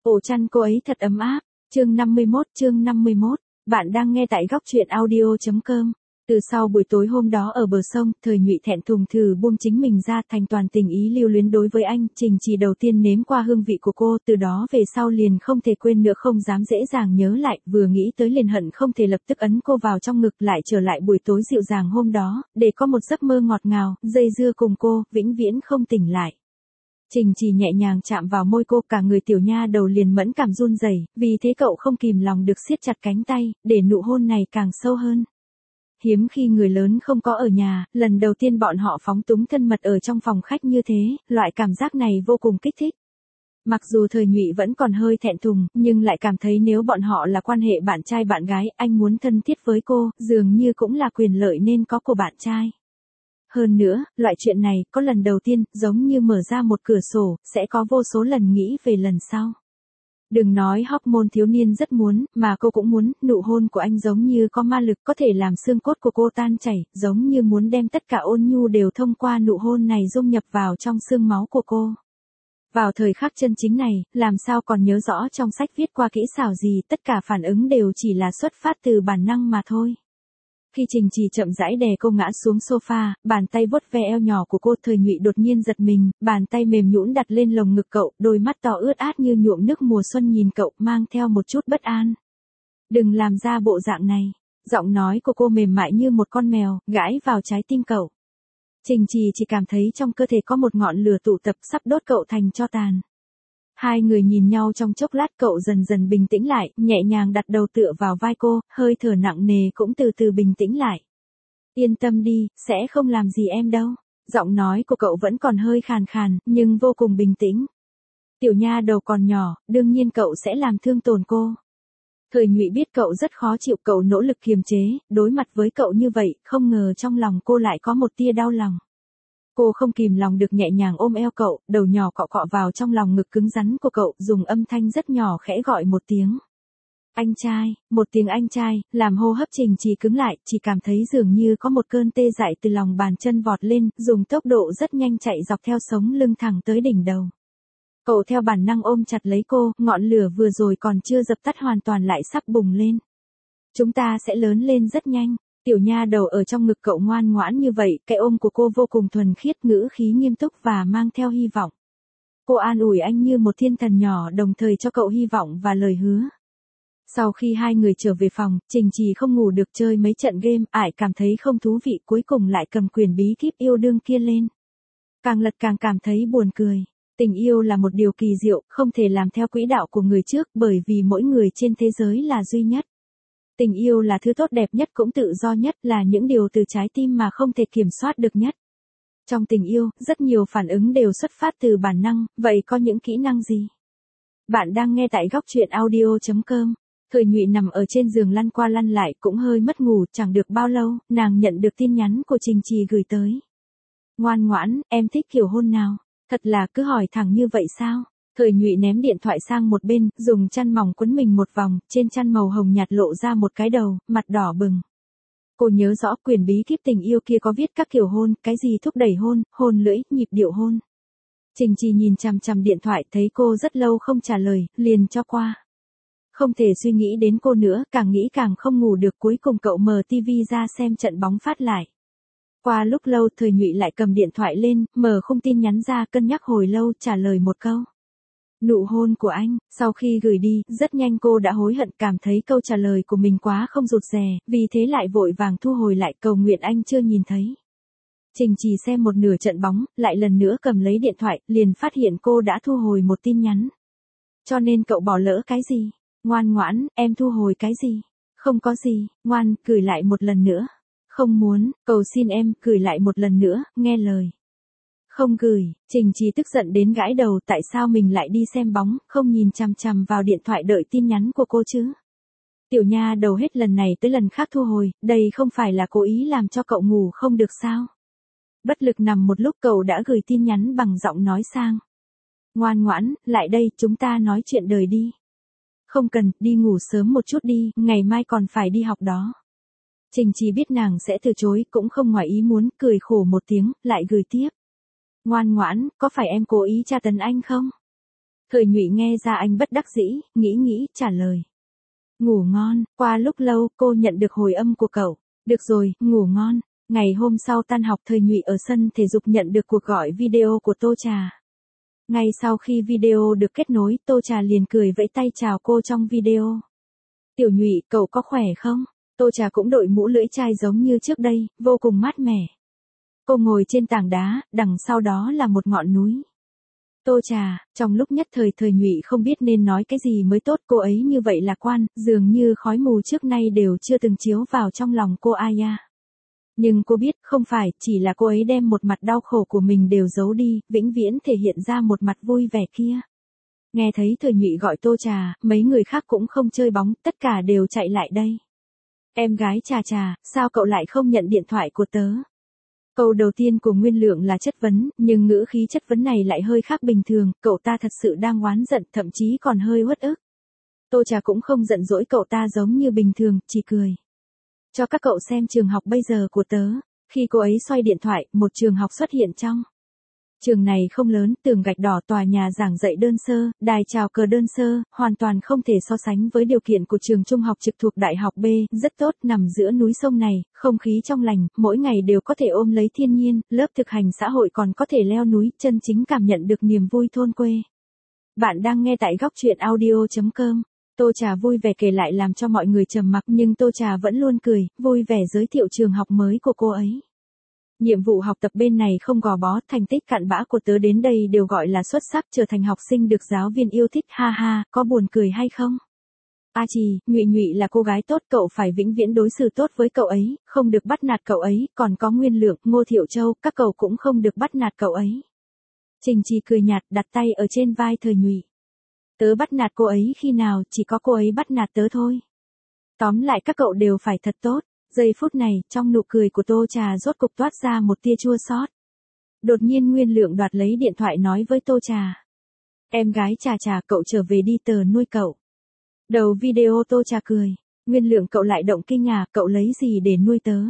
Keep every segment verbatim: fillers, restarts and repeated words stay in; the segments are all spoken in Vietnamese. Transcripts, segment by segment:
Ổ chăn cô ấy thật ấm áp. Chương năm mươi mốt, chương năm mươi mốt. Bạn đang nghe tại góc truyện audio chấm com. Từ sau buổi tối hôm đó ở bờ sông, Thời Nhụy thẹn thùng thử buông chính mình ra, thành toàn tình ý lưu luyến đối với anh. Trình Trì đầu tiên nếm qua hương vị của cô, từ đó về sau liền không thể quên nữa, không dám dễ dàng nhớ lại, vừa nghĩ tới liền hận không thể lập tức ấn cô vào trong ngực, lại trở lại buổi tối dịu dàng hôm đó, để có một giấc mơ ngọt ngào, dây dưa cùng cô, vĩnh viễn không tỉnh lại. Trình Trì nhẹ nhàng chạm vào môi cô, cả người tiểu nha đầu liền mẫn cảm run rẩy, vì thế cậu không kìm lòng được siết chặt cánh tay, để nụ hôn này càng sâu hơn. Hiếm khi người lớn không có ở nhà, lần đầu tiên bọn họ phóng túng thân mật ở trong phòng khách như thế, loại cảm giác này vô cùng kích thích. Mặc dù Thời Nhụy vẫn còn hơi thẹn thùng, nhưng lại cảm thấy nếu bọn họ là quan hệ bạn trai bạn gái, anh muốn thân thiết với cô, dường như cũng là quyền lợi nên có của bạn trai. Hơn nữa, loại chuyện này, có lần đầu tiên, giống như mở ra một cửa sổ, sẽ có vô số lần nghĩ về lần sau. Đừng nói hormone thiếu niên rất muốn, mà cô cũng muốn, nụ hôn của anh giống như có ma lực, có thể làm xương cốt của cô tan chảy, giống như muốn đem tất cả ôn nhu đều thông qua nụ hôn này dung nhập vào trong xương máu của cô. Vào thời khắc chân chính này, làm sao còn nhớ rõ trong sách viết qua kỹ xảo gì, tất cả phản ứng đều chỉ là xuất phát từ bản năng mà thôi. Khi Trình Trì chậm rãi đè cô ngã xuống sofa, bàn tay vuốt ve eo nhỏ của cô, Thời Nhụy đột nhiên giật mình, bàn tay mềm nhũn đặt lên lồng ngực cậu, đôi mắt to ướt át như nhuộm nước mùa xuân nhìn cậu, mang theo một chút bất an. Đừng làm ra bộ dạng này. Giọng nói của cô mềm mại như một con mèo, gãi vào trái tim cậu. Trình Trì chỉ cảm thấy trong cơ thể có một ngọn lửa tụ tập sắp đốt cậu thành tro tàn. Hai người nhìn nhau trong chốc lát, cậu dần dần bình tĩnh lại, nhẹ nhàng đặt đầu tựa vào vai cô, hơi thở nặng nề cũng từ từ bình tĩnh lại. Yên tâm đi, sẽ không làm gì em đâu. Giọng nói của cậu vẫn còn hơi khàn khàn, nhưng vô cùng bình tĩnh. Tiểu nha đầu còn nhỏ, đương nhiên cậu sẽ làm thương tổn cô. Thời Nhụy biết cậu rất khó chịu, cậu nỗ lực kiềm chế, đối mặt với cậu như vậy, không ngờ trong lòng cô lại có một tia đau lòng. Cô không kìm lòng được nhẹ nhàng ôm eo cậu, đầu nhỏ cọ cọ vào trong lòng ngực cứng rắn của cậu, dùng âm thanh rất nhỏ khẽ gọi một tiếng. Anh trai, một tiếng anh trai, làm hô hấp Trình Trì cứng lại, chỉ cảm thấy dường như có một cơn tê dại từ lòng bàn chân vọt lên, dùng tốc độ rất nhanh chạy dọc theo sống lưng thẳng tới đỉnh đầu. Cậu theo bản năng ôm chặt lấy cô, ngọn lửa vừa rồi còn chưa dập tắt hoàn toàn lại sắp bùng lên. Chúng ta sẽ lớn lên rất nhanh. Tiểu nha đầu ở trong ngực cậu ngoan ngoãn như vậy, cái ôm của cô vô cùng thuần khiết, ngữ khí nghiêm túc và mang theo hy vọng. Cô an ủi anh như một thiên thần nhỏ, đồng thời cho cậu hy vọng và lời hứa. Sau khi hai người trở về phòng, Trình Trì không ngủ được, chơi mấy trận game, ải cảm thấy không thú vị, cuối cùng lại cầm quyển bí kíp yêu đương kia lên. Càng lật càng cảm thấy buồn cười. Tình yêu là một điều kỳ diệu, không thể làm theo quỹ đạo của người trước, bởi vì mỗi người trên thế giới là duy nhất. Tình yêu là thứ tốt đẹp nhất cũng tự do nhất, là những điều từ trái tim mà không thể kiểm soát được nhất. Trong tình yêu, rất nhiều phản ứng đều xuất phát từ bản năng, vậy có những kỹ năng gì? Bạn đang nghe tại góc truyện audio chấm com. Thời Nhụy nằm ở trên giường lăn qua lăn lại, cũng hơi mất ngủ, chẳng được bao lâu, nàng nhận được tin nhắn của Trình Trì gửi tới. Ngoan ngoãn, em thích kiểu hôn nào? Thật là cứ hỏi thẳng như vậy sao? Thời Nhụy ném điện thoại sang một bên, dùng chăn mỏng quấn mình một vòng, trên chăn màu hồng nhạt lộ ra một cái đầu, mặt đỏ bừng. Cô nhớ rõ quyển bí kíp tình yêu kia có viết các kiểu hôn, cái gì thúc đẩy hôn, hôn lưỡi, nhịp điệu hôn. Trình Trì nhìn chằm chằm điện thoại, thấy cô rất lâu không trả lời, liền cho qua. Không thể suy nghĩ đến cô nữa, càng nghĩ càng không ngủ được, cuối cùng cậu mở tivi ra xem trận bóng phát lại. Qua lúc lâu, Thời Nhụy lại cầm điện thoại lên, mở khung tin nhắn ra, cân nhắc hồi lâu, trả lời một câu. Nụ hôn của anh. Sau khi gửi đi, rất nhanh cô đã hối hận, cảm thấy câu trả lời của mình quá không rụt rè, vì thế lại vội vàng thu hồi lại, cầu nguyện anh chưa nhìn thấy. Trình Trì xem một nửa trận bóng, lại lần nữa cầm lấy điện thoại, liền phát hiện cô đã thu hồi một tin nhắn. Cho nên cậu bỏ lỡ cái gì? Ngoan ngoãn, em thu hồi cái gì? Không có gì, ngoan, gửi lại một lần nữa. Không muốn, cầu xin em, gửi lại một lần nữa, nghe lời. Không gửi. Trình Trì tức giận đến gãi đầu, tại sao mình lại đi xem bóng, không nhìn chằm chằm vào điện thoại đợi tin nhắn của cô chứ? Tiểu nha đầu hết lần này tới lần khác thu hồi, đây không phải là cố ý làm cho cậu ngủ không được sao? Bất lực nằm một lúc, cậu đã gửi tin nhắn bằng giọng nói sang. Ngoan ngoãn, lại đây, chúng ta nói chuyện đời đi. Không cần, đi ngủ sớm một chút đi, ngày mai còn phải đi học đó. Trình Trì biết nàng sẽ từ chối, cũng không ngoài ý muốn, cười khổ một tiếng, lại gửi tiếp. Ngoan ngoãn, có phải em cố ý tra tấn anh không? Thời Nhụy nghe ra anh bất đắc dĩ, nghĩ nghĩ, trả lời. Ngủ ngon, qua lúc lâu cô nhận được hồi âm của cậu. Được rồi, ngủ ngon. Ngày hôm sau tan học Thời Nhụy ở sân thể dục nhận được cuộc gọi video của Tô Trà. Ngay sau khi video được kết nối, Tô Trà liền cười vẫy tay chào cô trong video. Tiểu Nhụy, cậu có khỏe không? Tô Trà cũng đội mũ lưỡi chai giống như trước đây, vô cùng mát mẻ. Cô ngồi trên tảng đá, đằng sau đó là một ngọn núi. Tô Trà, trong lúc nhất thời Thời Nhụy không biết nên nói cái gì mới tốt, cô ấy như vậy lạc quan, dường như khói mù trước nay đều chưa từng chiếu vào trong lòng cô ai à. Nhưng cô biết, không phải, chỉ là cô ấy đem một mặt đau khổ của mình đều giấu đi, vĩnh viễn thể hiện ra một mặt vui vẻ kia. Nghe thấy Thời Nhụy gọi Tô Trà, mấy người khác cũng không chơi bóng, tất cả đều chạy lại đây. Em gái Trà Trà, sao cậu lại không nhận điện thoại của tớ? Câu đầu tiên của Nguyên Lượng là chất vấn, nhưng ngữ khí chất vấn này lại hơi khác bình thường, cậu ta thật sự đang oán giận, thậm chí còn hơi uất ức. Tô Trà cũng không giận dỗi cậu ta giống như bình thường, chỉ cười. Cho các cậu xem trường học bây giờ của tớ. Khi cô ấy xoay điện thoại, một trường học xuất hiện trong. Trường này không lớn, tường gạch đỏ, tòa nhà giảng dạy đơn sơ, đài chào cờ đơn sơ, hoàn toàn không thể so sánh với điều kiện của trường trung học trực thuộc Đại học B, rất tốt, nằm giữa núi sông này, không khí trong lành, mỗi ngày đều có thể ôm lấy thiên nhiên, lớp thực hành xã hội còn có thể leo núi, chân chính cảm nhận được niềm vui thôn quê. Bạn đang nghe tại góc truyện audio chấm com. Tô Trà vui vẻ kể lại làm cho mọi người trầm mặc, nhưng Tô Trà vẫn luôn cười, vui vẻ giới thiệu trường học mới của cô ấy. Nhiệm vụ học tập bên này không gò bó, thành tích cặn bã của tớ đến đây đều gọi là xuất sắc, trở thành học sinh được giáo viên yêu thích, ha ha, có buồn cười hay không? A Trì, Nhụy Nhụy là cô gái tốt, cậu phải vĩnh viễn đối xử tốt với cậu ấy, không được bắt nạt cậu ấy, còn có Nguyên Lượng, Ngô Thiệu Châu, các cậu cũng không được bắt nạt cậu ấy. Trình Trì cười nhạt, đặt tay ở trên vai Thời Nhụy. Tớ bắt nạt cô ấy khi nào, chỉ có cô ấy bắt nạt tớ thôi. Tóm lại các cậu đều phải thật tốt. Giây phút này, trong nụ cười của Tô Trà rốt cục toát ra một tia chua xót. Đột nhiên Nguyên Lượng đoạt lấy điện thoại nói với Tô Trà. Em gái Trà Trà, cậu trở về đi, tớ nuôi cậu. Đầu video Tô Trà cười. Nguyên Lượng cậu lại động kinh à, cậu lấy gì để nuôi tớ?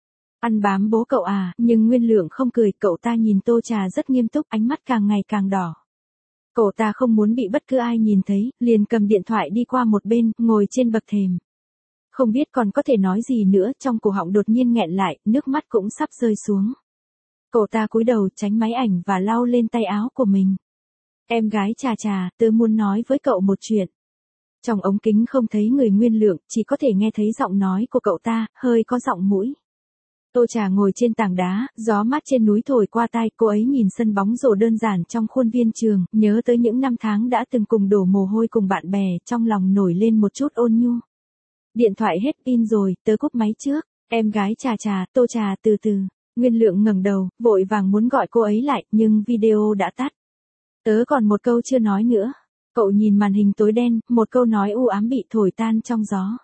Ăn bám bố cậu à, nhưng Nguyên Lượng không cười, cậu ta nhìn Tô Trà rất nghiêm túc, ánh mắt càng ngày càng đỏ. Cậu ta không muốn bị bất cứ ai nhìn thấy, liền cầm điện thoại đi qua một bên, ngồi trên bậc thềm. Không biết còn có thể nói gì nữa, trong cổ họng đột nhiên nghẹn lại, nước mắt cũng sắp rơi xuống. Cậu ta cúi đầu tránh máy ảnh và lau lên tay áo của mình. Em gái Trà Trà, tớ muốn nói với cậu một chuyện. Trong ống kính không thấy người Nguyên Lượng, chỉ có thể nghe thấy giọng nói của cậu ta, hơi có giọng mũi. Tô Trà ngồi trên tảng đá, gió mát trên núi thổi qua tai, cô ấy nhìn sân bóng rổ đơn giản trong khuôn viên trường, nhớ tới những năm tháng đã từng cùng đổ mồ hôi cùng bạn bè, trong lòng nổi lên một chút ôn nhu. Điện thoại hết pin rồi, tớ cúp máy trước. Em gái Trà Trà, Tô Trà từ từ. Nguyên Lượng ngẩng đầu, vội vàng muốn gọi cô ấy lại, nhưng video đã tắt. Tớ còn một câu chưa nói nữa. Cậu nhìn màn hình tối đen, một câu nói u ám bị thổi tan trong gió.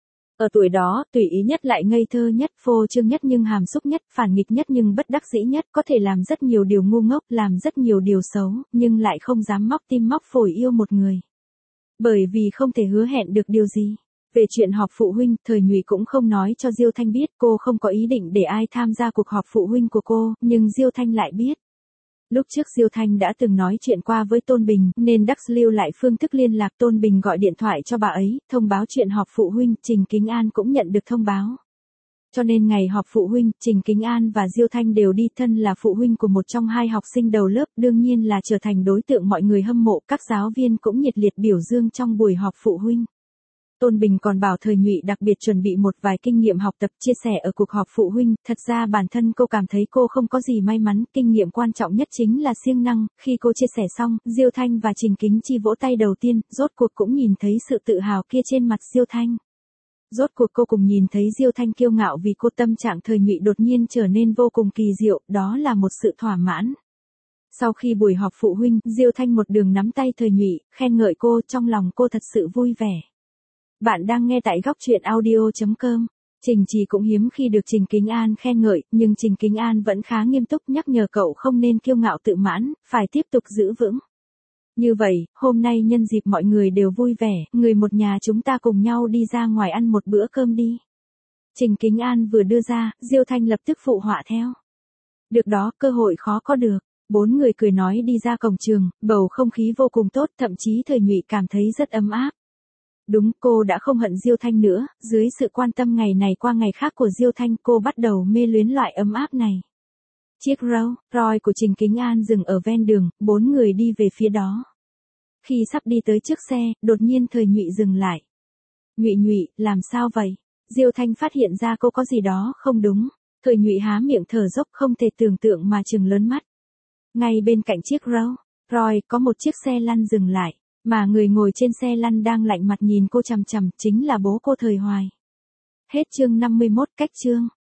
Ở tuổi đó, tùy ý nhất lại ngây thơ nhất, phô trương nhất nhưng hàm xúc nhất, phản nghịch nhất nhưng bất đắc dĩ nhất, có thể làm rất nhiều điều ngu ngốc, làm rất nhiều điều xấu, nhưng lại không dám móc tim móc phổi yêu một người. Bởi vì không thể hứa hẹn được điều gì. Về chuyện họp phụ huynh, Thời Nhụy cũng không nói cho Diêu Thanh biết, cô không có ý định để ai tham gia cuộc họp phụ huynh của cô, nhưng Diêu Thanh lại biết. Lúc trước Diêu Thanh đã từng nói chuyện qua với Tôn Bình, nên Đắc lưu lại phương thức liên lạc. Tôn Bình gọi điện thoại cho bà ấy, thông báo chuyện họp phụ huynh, Trình Kính An cũng nhận được thông báo. Cho nên ngày họp phụ huynh, Trình Kính An và Diêu Thanh đều đi, thân là phụ huynh của một trong hai học sinh đầu lớp, đương nhiên là trở thành đối tượng mọi người hâm mộ, các giáo viên cũng nhiệt liệt biểu dương trong buổi họp phụ huynh. Tôn Bình còn bảo Thời Nhụy đặc biệt chuẩn bị một vài kinh nghiệm học tập chia sẻ ở cuộc họp phụ huynh, thật ra bản thân cô cảm thấy cô không có gì may mắn, kinh nghiệm quan trọng nhất chính là siêng năng. Khi cô chia sẻ xong, Diêu Thanh và Trình Kính Chi vỗ tay đầu tiên, rốt cuộc cũng nhìn thấy sự tự hào kia trên mặt Diêu Thanh. Rốt cuộc cô cùng nhìn thấy Diêu Thanh kiêu ngạo vì cô, tâm trạng Thời Nhụy đột nhiên trở nên vô cùng kỳ diệu, đó là một sự thỏa mãn. Sau khi buổi họp phụ huynh, Diêu Thanh một đường nắm tay Thời Nhụy, khen ngợi cô, trong lòng cô thật sự vui vẻ. Bạn đang nghe tại góc truyện audio chấm com. Trình Trì cũng hiếm khi được Trình Kính An khen ngợi, nhưng Trình Kính An vẫn khá nghiêm túc nhắc nhở cậu không nên kiêu ngạo tự mãn, phải tiếp tục giữ vững. Như vậy, hôm nay nhân dịp mọi người đều vui vẻ, người một nhà chúng ta cùng nhau đi ra ngoài ăn một bữa cơm đi. Trình Kính An vừa đưa ra, Diêu Thanh lập tức phụ họa theo. Được đó, cơ hội khó có được. Bốn người cười nói đi ra cổng trường, bầu không khí vô cùng tốt, thậm chí Thời Nhụy cảm thấy rất ấm áp. Đúng, cô đã không hận Diêu Thanh nữa, dưới sự quan tâm ngày này qua ngày khác của Diêu Thanh, cô bắt đầu mê luyến loại ấm áp này. Chiếc Rolls Royce của Trình Kính An dừng ở ven đường, bốn người đi về phía đó. Khi sắp đi tới trước xe, đột nhiên Thời Nhụy dừng lại. Nhụy Nhụy, làm sao vậy? Diêu Thanh phát hiện ra cô có gì đó không đúng. Thời Nhụy há miệng thở dốc không thể tưởng tượng mà trừng lớn mắt. Ngay bên cạnh chiếc Rolls Royce có một chiếc xe lăn dừng lại, mà người ngồi trên xe lăn đang lạnh mặt nhìn cô chằm chằm, chính là bố cô Thời Hoài. Hết chương năm mươi mốt, cách chương.